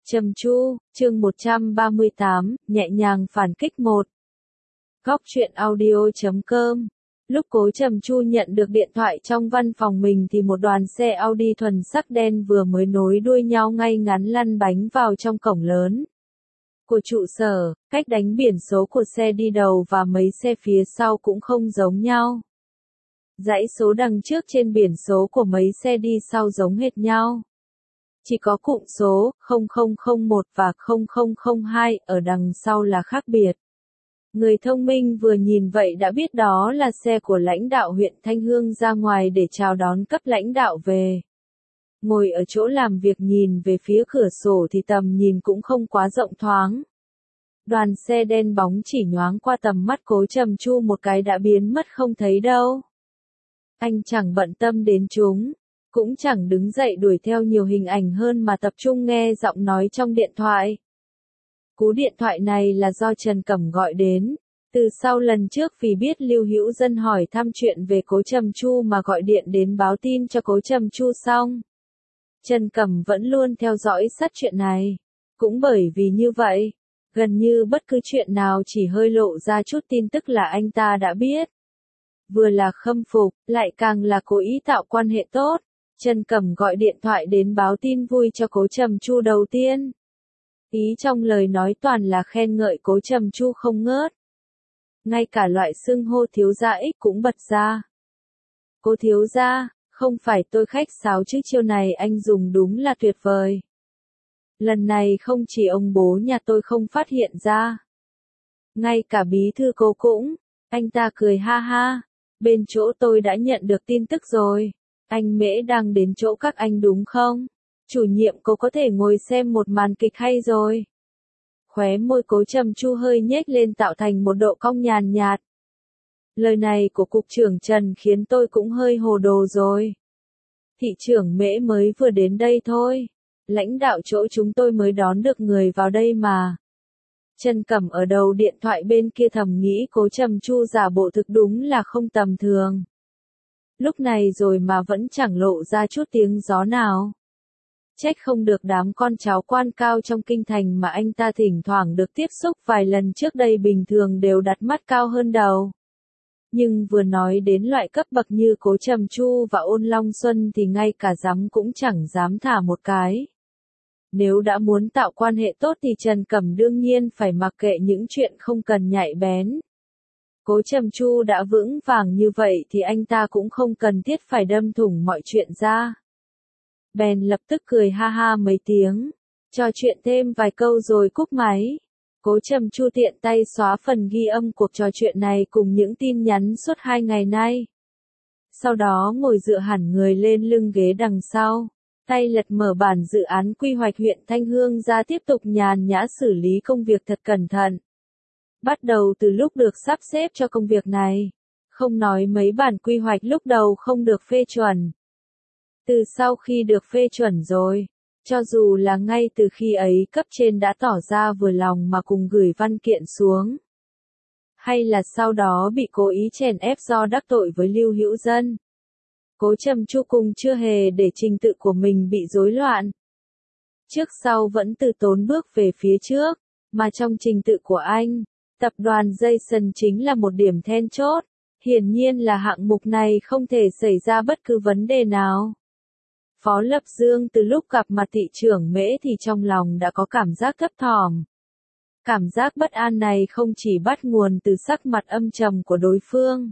Trầm Chu, chương 138, nhẹ nhàng phản kích 1. Góc truyện audio.com. Lúc Cố Trầm Chu nhận được điện thoại trong văn phòng mình thì một đoàn xe Audi thuần sắc đen vừa mới nối đuôi nhau ngay ngắn lăn bánh vào trong cổng lớn của trụ sở. Cách đánh biển số của xe đi đầu và mấy xe phía sau cũng không giống nhau. Dãy số đằng trước trên biển số của mấy xe đi sau giống hệt nhau. Chỉ có cụm số 0001 và 0002 ở đằng sau là khác biệt. Người thông minh vừa nhìn vậy đã biết đó là xe của lãnh đạo huyện Thanh Hương ra ngoài để chào đón cấp lãnh đạo về. Ngồi ở chỗ làm việc nhìn về phía cửa sổ thì tầm nhìn cũng không quá rộng thoáng. Đoàn xe đen bóng chỉ nhoáng qua tầm mắt Cố Trầm Chu một cái đã biến mất không thấy đâu. Anh chẳng bận tâm đến chúng, cũng chẳng đứng dậy đuổi theo nhiều hình ảnh hơn mà tập trung nghe giọng nói trong điện thoại. Cú điện thoại này là do Trần Cẩm gọi đến, từ sau lần trước vì biết Lưu Hữu Dân hỏi thăm chuyện về Cố Trầm Chu mà gọi điện đến báo tin cho Cố Trầm Chu xong. Trần Cẩm vẫn luôn theo dõi sát chuyện này, cũng bởi vì như vậy, gần như bất cứ chuyện nào chỉ hơi lộ ra chút tin tức là anh ta đã biết. Vừa là khâm phục, lại càng là cố ý tạo quan hệ tốt. Trần Cẩm gọi điện thoại đến báo tin vui cho Cố Trầm Chu đầu tiên. Ý trong lời nói toàn là khen ngợi Cố Trầm Chu không ngớt. Ngay cả loại xưng hô thiếu gia ích cũng bật ra. Cố thiếu gia, không phải tôi khách sáo chứ chiêu này anh dùng đúng là tuyệt vời. Lần này không chỉ ông bố nhà tôi không phát hiện ra. Ngay cả bí thư Cố cũng, anh ta cười ha ha. Bên chỗ tôi đã nhận được tin tức rồi. Anh Mễ đang đến chỗ các anh đúng không? Chủ nhiệm Cố có thể ngồi xem một màn kịch hay rồi. Khóe môi Cố Trầm Chu hơi nhếch lên tạo thành một độ cong nhàn nhạt. Lời này của cục trưởng Trần khiến tôi cũng hơi hồ đồ rồi. Thị trưởng Mễ mới vừa đến đây thôi. Lãnh đạo chỗ chúng tôi mới đón được người vào đây mà. Trần Cẩm ở đầu điện thoại bên kia thầm nghĩ Cố Trầm Chu giả bộ thực đúng là không tầm thường. Lúc này rồi mà vẫn chẳng lộ ra chút tiếng gió nào. Trách không được đám con cháu quan cao trong kinh thành mà anh ta thỉnh thoảng được tiếp xúc vài lần trước đây bình thường đều đặt mắt cao hơn đầu. Nhưng vừa nói đến loại cấp bậc như Cố Trầm Chu và Ôn Long Xuân thì ngay cả dám cũng chẳng dám thả một cái. Nếu đã muốn tạo quan hệ tốt thì Trần Cẩm đương nhiên phải mặc kệ những chuyện không cần nhạy bén. Cố Trầm Chu đã vững vàng như vậy thì anh ta cũng không cần thiết phải đâm thủng mọi chuyện ra. Bèn lập tức cười ha ha mấy tiếng, trò chuyện thêm vài câu rồi cúp máy. Cố Trầm Chu tiện tay xóa phần ghi âm cuộc trò chuyện này cùng những tin nhắn suốt 2 ngày nay. Sau đó ngồi dựa hẳn người lên lưng ghế đằng sau, tay lật mở bản dự án quy hoạch huyện Thanh Hương ra tiếp tục nhàn nhã xử lý công việc thật cẩn thận. Bắt đầu từ lúc được sắp xếp cho công việc này, không nói mấy bản quy hoạch lúc đầu không được phê chuẩn. Từ sau khi được phê chuẩn rồi, cho dù là ngay từ khi ấy cấp trên đã tỏ ra vừa lòng mà cùng gửi văn kiện xuống. Hay là sau đó bị cố ý chèn ép do đắc tội với Lưu Hữu Dân. Cố Trầm Chu cùng chưa hề để trình tự của mình bị rối loạn. Trước sau vẫn từ tốn bước về phía trước, mà trong trình tự của anh, tập đoàn Jason chính là một điểm then chốt. Hiển nhiên là hạng mục này không thể xảy ra bất cứ vấn đề nào. Phó Lập Dương từ lúc gặp mặt thị trưởng Mễ thì trong lòng đã có cảm giác thấp thỏm. Cảm giác bất an này không chỉ bắt nguồn từ sắc mặt âm trầm của đối phương,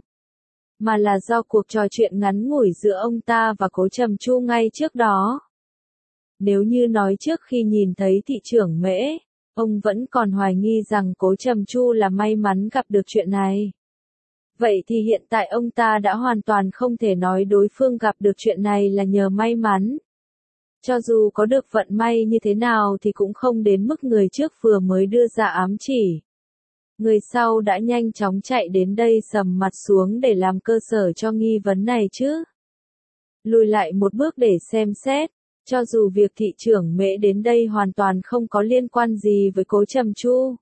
mà là do cuộc trò chuyện ngắn ngủi giữa ông ta và Cố Trầm Chu ngay trước đó. Nếu như nói trước khi nhìn thấy thị trưởng Mễ, ông vẫn còn hoài nghi rằng Cố Trầm Chu là may mắn gặp được chuyện này. Vậy thì hiện tại ông ta đã hoàn toàn không thể nói đối phương gặp được chuyện này là nhờ may mắn. Cho dù có được vận may như thế nào thì cũng không đến mức người trước vừa mới đưa ra ám chỉ. Người sau đã nhanh chóng chạy đến đây sầm mặt xuống để làm cơ sở cho nghi vấn này chứ. Lùi lại một bước để xem xét, cho dù việc thị trưởng Mễ đến đây hoàn toàn không có liên quan gì với Cố Trầm Chu.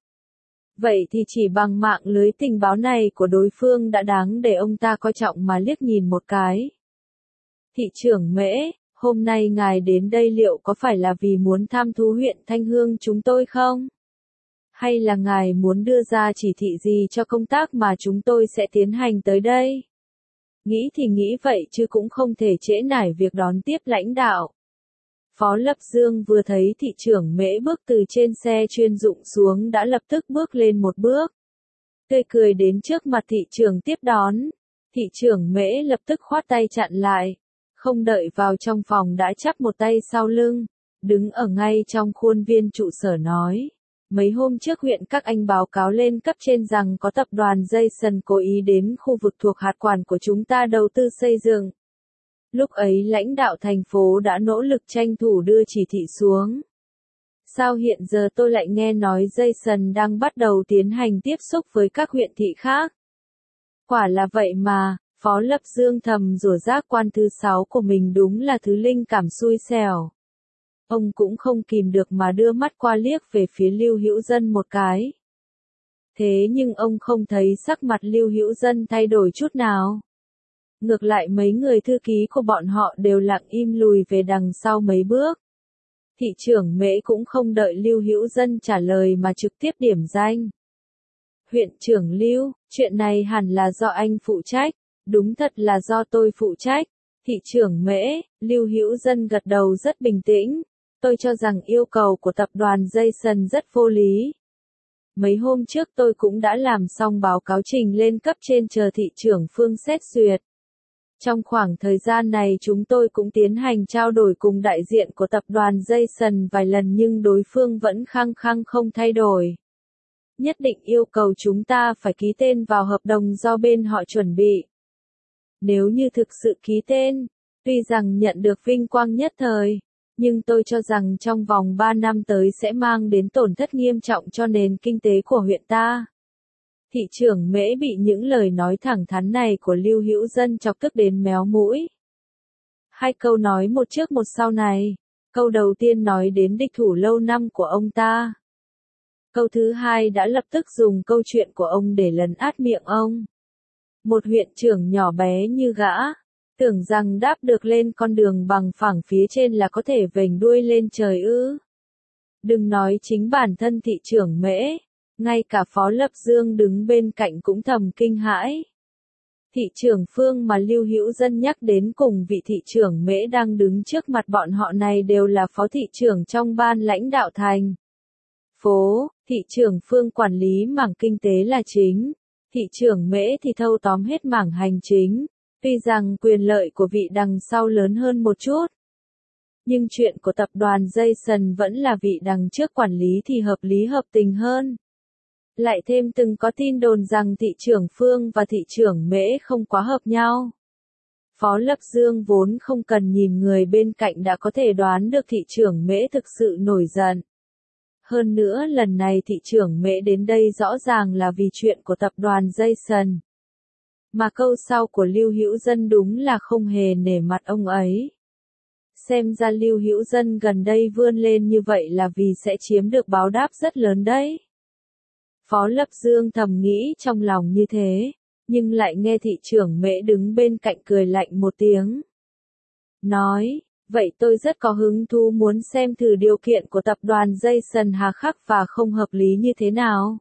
Vậy thì chỉ bằng mạng lưới tình báo này của đối phương đã đáng để ông ta coi trọng mà liếc nhìn một cái. Thị trưởng Mễ, Hôm nay ngài đến đây liệu có phải là vì muốn thăm thú huyện Thanh Hương chúng tôi không? Hay là ngài muốn đưa ra chỉ thị gì cho công tác mà chúng tôi sẽ tiến hành tới đây? Nghĩ thì nghĩ vậy chứ cũng không thể trễ nải việc đón tiếp lãnh đạo. Phó Lập Dương vừa thấy thị trưởng Mễ bước từ trên xe chuyên dụng xuống đã lập tức bước lên một bước. Tươi cười đến trước mặt thị trưởng tiếp đón. Thị trưởng Mễ lập tức khoát tay chặn lại. Không đợi vào trong phòng đã chắp một tay sau lưng. Đứng ở ngay trong khuôn viên trụ sở nói. Mấy hôm trước huyện các anh báo cáo lên cấp trên rằng có tập đoàn Jason cố ý đến khu vực thuộc hạt quản của chúng ta đầu tư xây dựng. Lúc ấy lãnh đạo thành phố đã nỗ lực tranh thủ đưa chỉ thị xuống. Sao hiện giờ tôi lại nghe nói Jason đang bắt đầu tiến hành tiếp xúc với các huyện thị khác? Quả là vậy mà, Phó Lập Dương thầm rủa giác quan thứ 6 của mình đúng là thứ linh cảm xui xẻo. Ông cũng không kìm được mà đưa mắt qua liếc về phía Lưu Hữu Dân một cái. Thế nhưng ông không thấy sắc mặt Lưu Hữu Dân thay đổi chút nào. Ngược lại mấy người thư ký của bọn họ đều lặng im lùi về đằng sau mấy bước. Thị trưởng Mễ cũng không đợi Lưu Hữu Dân trả lời mà trực tiếp điểm danh. Huyện trưởng Lưu, chuyện này hẳn là do anh phụ trách, đúng thật là do tôi phụ trách. Thị trưởng Mễ, Lưu Hữu Dân gật đầu rất bình tĩnh. Tôi cho rằng yêu cầu của tập đoàn Jason rất vô lý. Mấy hôm trước tôi cũng đã làm xong báo cáo trình lên cấp trên chờ thị trưởng Phương xét duyệt. Trong khoảng thời gian này chúng tôi cũng tiến hành trao đổi cùng đại diện của tập đoàn Jason vài lần nhưng đối phương vẫn khăng khăng không thay đổi. Nhất định yêu cầu chúng ta phải ký tên vào hợp đồng do bên họ chuẩn bị. Nếu như thực sự ký tên, tuy rằng nhận được vinh quang nhất thời, nhưng tôi cho rằng trong vòng 3 năm tới sẽ mang đến tổn thất nghiêm trọng cho nền kinh tế của huyện ta. Thị trưởng Mễ bị những lời nói thẳng thắn này của Lưu Hữu Dân chọc tức đến méo mũi. Hai câu nói một trước một sau này. Câu đầu tiên nói đến địch thủ lâu năm của ông ta. Câu thứ hai đã lập tức dùng câu chuyện của ông để lấn át miệng ông. Một huyện trưởng nhỏ bé như gã, tưởng rằng đáp được lên con đường bằng phẳng phía trên là có thể vểnh đuôi lên trời ư. Đừng nói chính bản thân thị trưởng Mễ, ngay cả Phó Lập Dương đứng bên cạnh cũng thầm kinh hãi. Thị trưởng Phương mà Lưu Hữu Dân nhắc đến cùng vị thị trưởng Mễ đang đứng trước mặt bọn họ này đều là phó thị trưởng trong ban lãnh đạo thành phố. Thị trưởng Phương quản lý mảng kinh tế là chính, thị trưởng Mễ thì thâu tóm hết mảng hành chính. Tuy rằng quyền lợi của vị đằng sau lớn hơn một chút, nhưng chuyện của tập đoàn Jason vẫn là vị đằng trước quản lý thì hợp lý hợp tình hơn. Lại thêm từng có tin đồn rằng thị trưởng Phương và thị trưởng Mễ không quá hợp nhau. Phó Lập Dương vốn không cần nhìn người bên cạnh đã có thể đoán được thị trưởng Mễ thực sự nổi giận. Hơn nữa lần này thị trưởng Mễ đến đây rõ ràng là vì chuyện của tập đoàn Jason. Mà câu sau của Lưu Hữu Dân đúng là không hề nể mặt ông ấy. Xem ra Lưu Hữu Dân gần đây vươn lên như vậy là vì sẽ chiếm được báo đáp rất lớn đấy. Phó Lập Dương thầm nghĩ trong lòng như thế, nhưng lại nghe thị trưởng Mễ đứng bên cạnh cười lạnh một tiếng. Nói, vậy tôi rất có hứng thú muốn xem thử điều kiện của tập đoàn Jason hà khắc và không hợp lý như thế nào.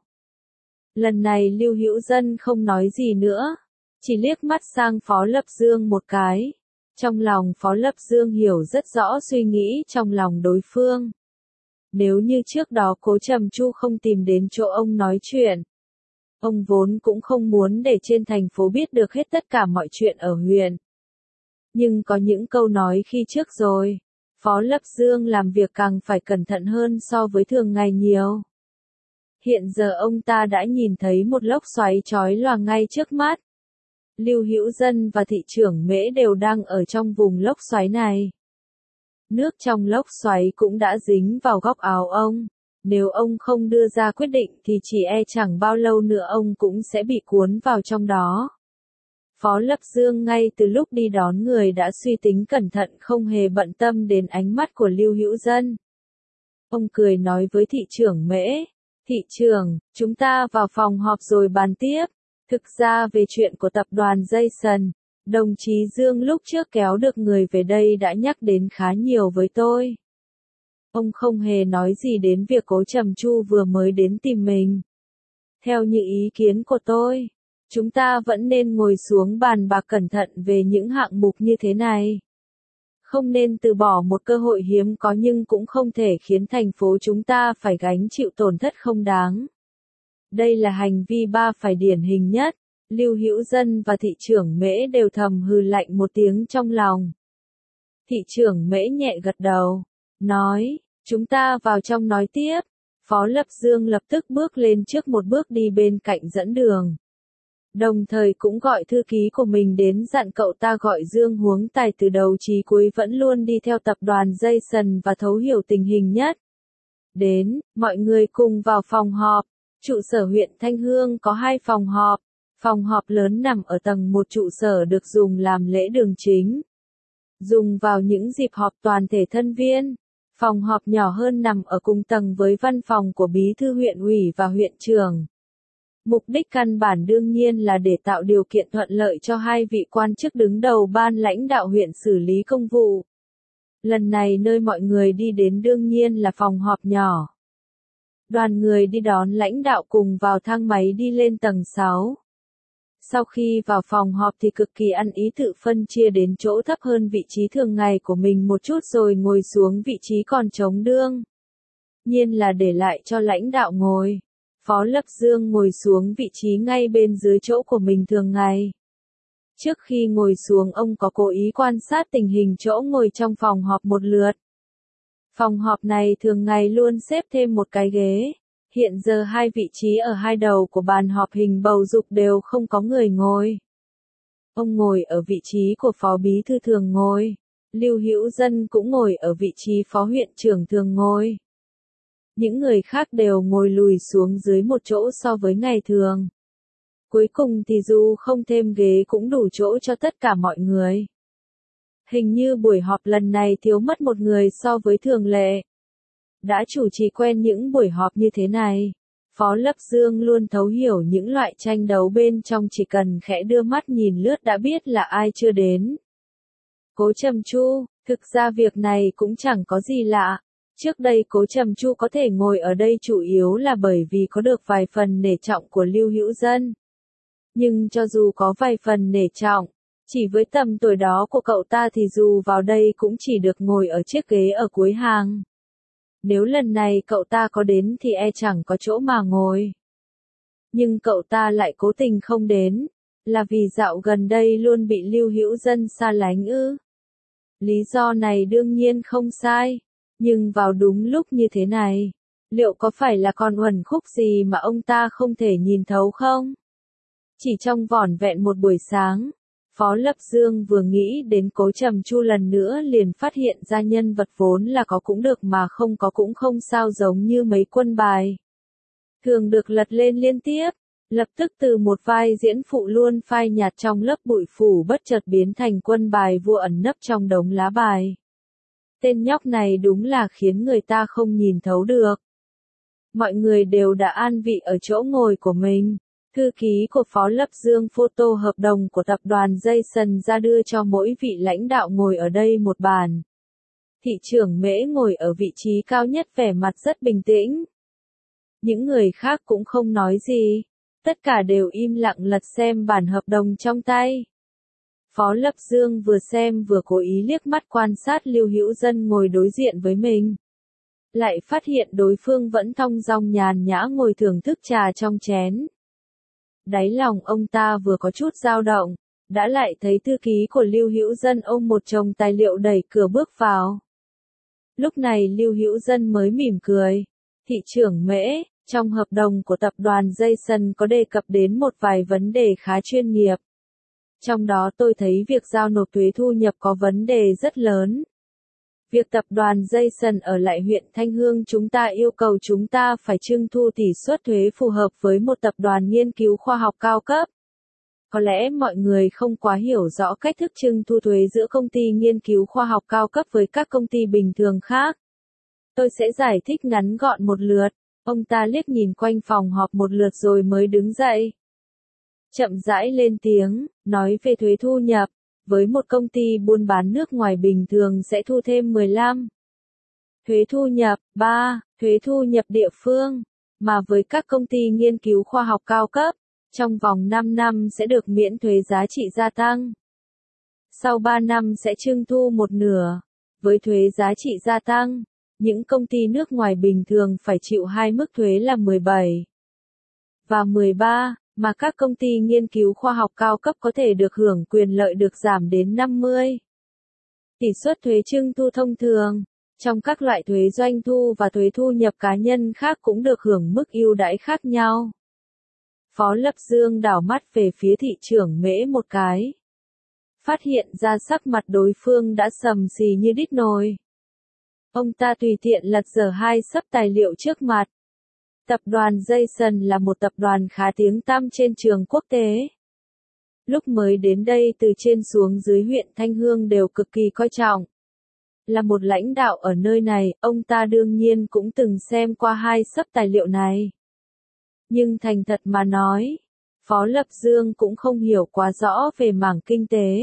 Lần này Lưu Hữu Dân không nói gì nữa, chỉ liếc mắt sang Phó Lập Dương một cái. Trong lòng Phó Lập Dương hiểu rất rõ suy nghĩ trong lòng đối phương. Nếu như trước đó Cố Trầm Chu không tìm đến chỗ ông nói chuyện, ông vốn cũng không muốn để trên thành phố biết được hết tất cả mọi chuyện ở huyện. Nhưng có những câu nói khi trước rồi, Phó Lập Dương làm việc càng phải cẩn thận hơn so với thường ngày nhiều. Hiện giờ ông ta đã nhìn thấy một lốc xoáy chói lòa ngay trước mắt. Lưu Hữu Dân và thị trưởng Mễ đều đang ở trong vùng lốc xoáy này. Nước trong lốc xoáy cũng đã dính vào góc áo ông. Nếu ông không đưa ra quyết định thì chỉ e chẳng bao lâu nữa ông cũng sẽ bị cuốn vào trong đó. Phó Lập Dương ngay từ lúc đi đón người đã suy tính cẩn thận không hề bận tâm đến ánh mắt của Lưu Hữu Dân. Ông cười nói với thị trưởng Mễ, thị trưởng, chúng ta vào phòng họp rồi bàn tiếp. Thực ra về chuyện của tập đoàn Jason, Đồng chí Dương lúc trước kéo được người về đây đã nhắc đến khá nhiều với tôi. Ông không hề nói gì đến việc Cố Trầm Chu vừa mới đến tìm mình. Theo những ý kiến của tôi, chúng ta vẫn nên ngồi xuống bàn bạc cẩn thận về những hạng mục như thế này. Không nên từ bỏ một cơ hội hiếm có nhưng cũng không thể khiến thành phố chúng ta phải gánh chịu tổn thất không đáng. Đây là hành vi phải điển hình nhất. Lưu Hữu Dân và thị trưởng Mễ đều thầm hừ lạnh một tiếng trong lòng. Thị trưởng Mễ nhẹ gật đầu, nói, chúng ta vào trong nói tiếp. Phó Lập Dương lập tức bước lên trước một bước đi bên cạnh dẫn đường. Đồng thời cũng gọi thư ký của mình đến dặn cậu ta gọi Dương Huống Tài từ đầu chí cuối vẫn luôn đi theo tập đoàn Jason và thấu hiểu tình hình nhất. Đến, mọi người cùng vào phòng họp. Trụ sở huyện Thanh Hương có 2 phòng họp. Phòng họp lớn nằm ở tầng 1 trụ sở được dùng làm lễ đường chính. Dùng vào những dịp họp toàn thể thân viên. Phòng họp nhỏ hơn nằm ở cùng tầng với văn phòng của bí thư huyện ủy và huyện trưởng. Mục đích căn bản đương nhiên là để tạo điều kiện thuận lợi cho 2 vị quan chức đứng đầu ban lãnh đạo huyện xử lý công vụ. Lần này nơi mọi người đi đến đương nhiên là phòng họp nhỏ. Đoàn người đi đón lãnh đạo cùng vào thang máy đi lên tầng 6. Sau khi vào phòng họp thì cực kỳ ăn ý tự phân chia đến chỗ thấp hơn vị trí thường ngày của mình một chút rồi ngồi xuống vị trí còn trống đương. Nhiên là để lại cho lãnh đạo ngồi. Phó Lập Dương ngồi xuống vị trí ngay bên dưới chỗ của mình thường ngày. Trước khi ngồi xuống ông có cố ý quan sát tình hình chỗ ngồi trong phòng họp một lượt. Phòng họp này thường ngày luôn xếp thêm một cái ghế. Hiện giờ 2 vị trí ở 2 đầu của bàn họp hình bầu dục đều không có người ngồi. Ông ngồi ở vị trí của phó bí thư thường ngồi. Lưu Hữu Dân cũng ngồi ở vị trí phó huyện trưởng thường ngồi. Những người khác đều ngồi lùi xuống dưới một chỗ so với ngày thường. Cuối cùng thì dù không thêm ghế cũng đủ chỗ cho tất cả mọi người. Hình như buổi họp lần này thiếu mất một người so với thường lệ. Đã chủ trì quen những buổi họp như thế này, Phó Lập Dương luôn thấu hiểu những loại tranh đấu bên trong, chỉ cần khẽ đưa mắt nhìn lướt đã biết là ai chưa đến. Cố Trầm Chu, thực ra việc này cũng chẳng có gì lạ. Trước đây Cố Trầm Chu có thể ngồi ở đây chủ yếu là bởi vì có được vài phần nể trọng của Lưu Hữu Dân. Nhưng cho dù có vài phần nể trọng, chỉ với tầm tuổi đó của cậu ta thì dù vào đây cũng chỉ được ngồi ở chiếc ghế ở cuối hàng. Nếu lần này cậu ta có đến thì chẳng có chỗ mà ngồi. Nhưng cậu ta lại cố tình không đến, là vì dạo gần đây luôn bị Lưu Hữu Dân xa lánh ư? Lý do này đương nhiên không sai, nhưng vào đúng lúc như thế này, liệu có phải là còn uẩn khúc gì mà ông ta không thể nhìn thấu không? Chỉ trong vỏn vẹn một buổi sáng, Phó Lập Dương vừa nghĩ đến Cố Trầm Chu lần nữa liền phát hiện ra nhân vật vốn là có cũng được mà không có cũng không sao, giống như mấy quân bài. Thường được lật lên liên tiếp, lập tức từ một vai diễn phụ luôn phai nhạt trong lớp bụi phủ bất chợt biến thành quân bài vua ẩn nấp trong đống lá bài. Tên nhóc này đúng là khiến người ta không nhìn thấu được. Mọi người đều đã an vị ở chỗ ngồi của mình. Thư ký của Phó Lập Dương photo hợp đồng của tập đoàn Jason ra đưa cho mỗi vị lãnh đạo ngồi ở đây một bàn. Thị trưởng Mễ ngồi ở vị trí cao nhất vẻ mặt rất bình tĩnh. Những người khác cũng không nói gì. Tất cả đều im lặng lật xem bản hợp đồng trong tay. Phó Lập Dương vừa xem vừa cố ý liếc mắt quan sát Lưu Hữu Dân ngồi đối diện với mình. Lại phát hiện đối phương vẫn thong dong nhàn nhã ngồi thưởng thức trà trong chén. Đáy lòng ông ta vừa có chút dao động, đã lại thấy thư ký của Lưu Hữu Dân ôm một chồng tài liệu đẩy cửa bước vào. Lúc này Lưu Hữu Dân mới mỉm cười. Thị trưởng Mễ, trong hợp đồng của tập đoàn Jason có đề cập đến một vài vấn đề khá chuyên nghiệp. Trong đó tôi thấy việc giao nộp thuế thu nhập có vấn đề rất lớn. Việc tập đoàn Jason ở lại huyện Thanh Hương chúng ta yêu cầu chúng ta phải trưng thu tỷ suất thuế phù hợp với một tập đoàn nghiên cứu khoa học cao cấp. Có lẽ mọi người không quá hiểu rõ cách thức trưng thu thuế giữa công ty nghiên cứu khoa học cao cấp với các công ty bình thường khác. Tôi sẽ giải thích ngắn gọn một lượt. Ông ta liếc nhìn quanh phòng họp một lượt rồi mới đứng dậy. chậm rãi lên tiếng, nói về thuế thu nhập. Với một công ty buôn bán nước ngoài bình thường sẽ thu thêm 15. Thuế thu nhập, 3. Thuế thu nhập địa phương. Mà với các công ty nghiên cứu khoa học cao cấp, trong vòng 5 năm sẽ được miễn thuế giá trị gia tăng. Sau 3 năm sẽ trưng thu một nửa. Với thuế giá trị gia tăng, những công ty nước ngoài bình thường phải chịu hai mức thuế là 17 và 13, mà các công ty nghiên cứu khoa học cao cấp có thể được hưởng quyền lợi được giảm đến 50. Tỷ suất thuế trưng thu thông thường, trong các loại thuế doanh thu và thuế thu nhập cá nhân khác cũng được hưởng mức ưu đãi khác nhau. Phó Lập Dương đảo mắt về phía thị trưởng Mễ một cái. Phát hiện ra sắc mặt đối phương đã sầm xì như đít nồi. Ông ta tùy tiện lật dở hai xấp tài liệu trước mặt. Tập đoàn Jason là một tập đoàn khá tiếng tăm trên trường quốc tế. Lúc mới đến đây từ trên xuống dưới huyện Thanh Hương đều cực kỳ coi trọng. Là một lãnh đạo ở nơi này, ông ta đương nhiên cũng từng xem qua hai xấp tài liệu này. Nhưng thành thật mà nói, Phó Lập Dương cũng không hiểu quá rõ về mảng kinh tế.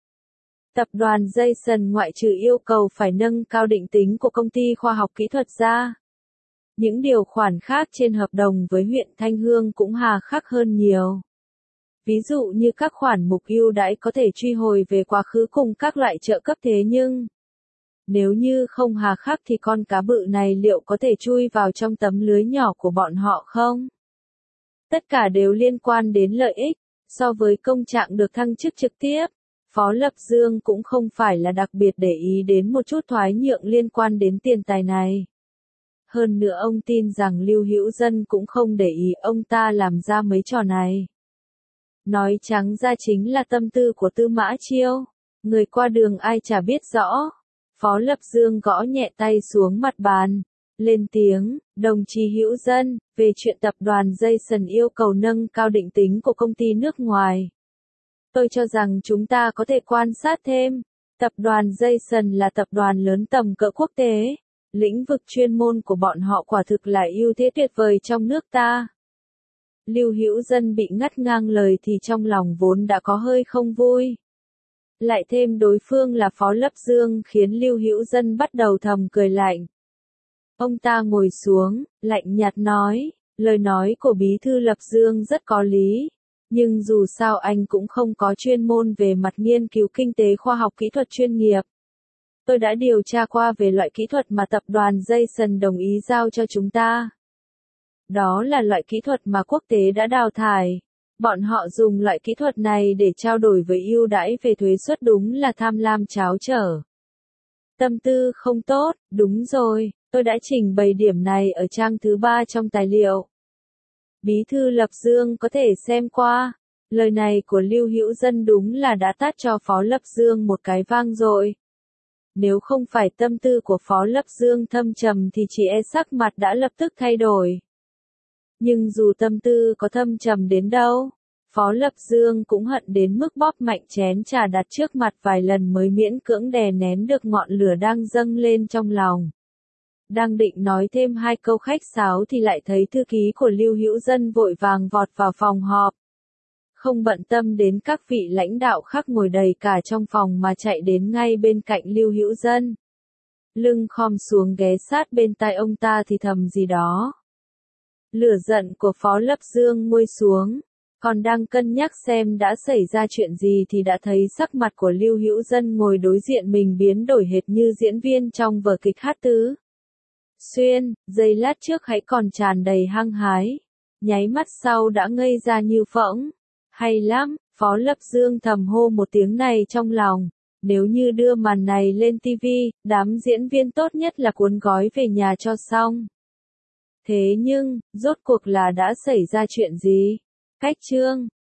Tập đoàn Jason ngoại trừ yêu cầu phải nâng cao định tính của công ty khoa học kỹ thuật ra. Những điều khoản khác trên hợp đồng với huyện Thanh Hương cũng hà khắc hơn nhiều. Ví dụ như các khoản mục ưu đãi có thể truy hồi về quá khứ cùng các loại trợ cấp thế nhưng nếu như không hà khắc thì con cá bự này liệu có thể chui vào trong tấm lưới nhỏ của bọn họ không? Tất cả đều liên quan đến lợi ích. So với công trạng được thăng chức trực tiếp, Phó Lập Dương cũng không phải là đặc biệt để ý đến một chút thoái nhượng liên quan đến tiền tài này. Hơn nữa ông tin rằng Lưu Hữu Dân cũng không để ý ông ta làm ra mấy trò này. Nói trắng ra chính là tâm tư của Tư Mã Chiêu. Người qua đường ai chả biết rõ. Phó Lập Dương gõ nhẹ tay xuống mặt bàn. Lên tiếng, đồng chí Hữu Dân, về chuyện tập đoàn Jason yêu cầu nâng cao định tính của công ty nước ngoài. Tôi cho rằng chúng ta có thể quan sát thêm. Tập đoàn Jason là tập đoàn lớn tầm cỡ quốc tế. Lĩnh vực chuyên môn của bọn họ quả thực là ưu thế tuyệt vời trong nước ta. Lưu Hữu Dân bị ngắt ngang lời thì trong lòng vốn đã có hơi không vui. Lại thêm đối phương là Phó Lập Dương khiến Lưu Hữu Dân bắt đầu thầm cười lạnh. Ông ta ngồi xuống, lạnh nhạt nói, lời nói của Bí thư Lập Dương rất có lý. Nhưng dù sao anh cũng không có chuyên môn về mặt nghiên cứu kinh tế khoa học kỹ thuật chuyên nghiệp. Tôi đã điều tra qua về loại kỹ thuật mà tập đoàn Jason đồng ý giao cho chúng ta. Đó là loại kỹ thuật mà quốc tế đã đào thải. Bọn họ dùng loại kỹ thuật này để trao đổi với ưu đãi về thuế suất đúng là tham lam tráo trở. Tâm tư không tốt, đúng rồi, tôi đã trình bày điểm này ở trang thứ 3 trong tài liệu. Bí thư Lập Dương có thể xem qua. Lời này của Lưu Hữu Dân đúng là đã tát cho Phó Lập Dương một cái vang dội. Nếu không phải tâm tư của Phó Lập Dương thâm trầm thì chỉ e sắc mặt đã lập tức thay đổi. Nhưng dù tâm tư có thâm trầm đến đâu, Phó Lập Dương cũng hận đến mức bóp mạnh chén trà đặt trước mặt vài lần mới miễn cưỡng đè nén được ngọn lửa đang dâng lên trong lòng. Đang định nói thêm hai câu khách sáo thì lại thấy thư ký của Lưu Hữu Dân vội vàng vọt vào phòng họp. Không bận tâm đến các vị lãnh đạo khác ngồi đầy cả trong phòng mà chạy đến ngay bên cạnh Lưu Hữu Dân. Lưng khom xuống ghé sát bên tai ông ta thì thầm gì đó. Lửa giận của Phó Lập Dương nguôi xuống, còn đang cân nhắc xem đã xảy ra chuyện gì thì đã thấy sắc mặt của Lưu Hữu Dân ngồi đối diện mình biến đổi hệt như diễn viên trong vở kịch Hát Tứ Xuyên, giây lát trước hãy còn tràn đầy hăng hái, nháy mắt sau đã ngây ra như phỗng. Hay lắm, Phó Lập Dương thầm hô một tiếng này trong lòng. Nếu như đưa màn này lên TV, đám diễn viên tốt nhất là cuốn gói về nhà cho xong. Thế nhưng, rốt cuộc là đã xảy ra chuyện gì? Cách chương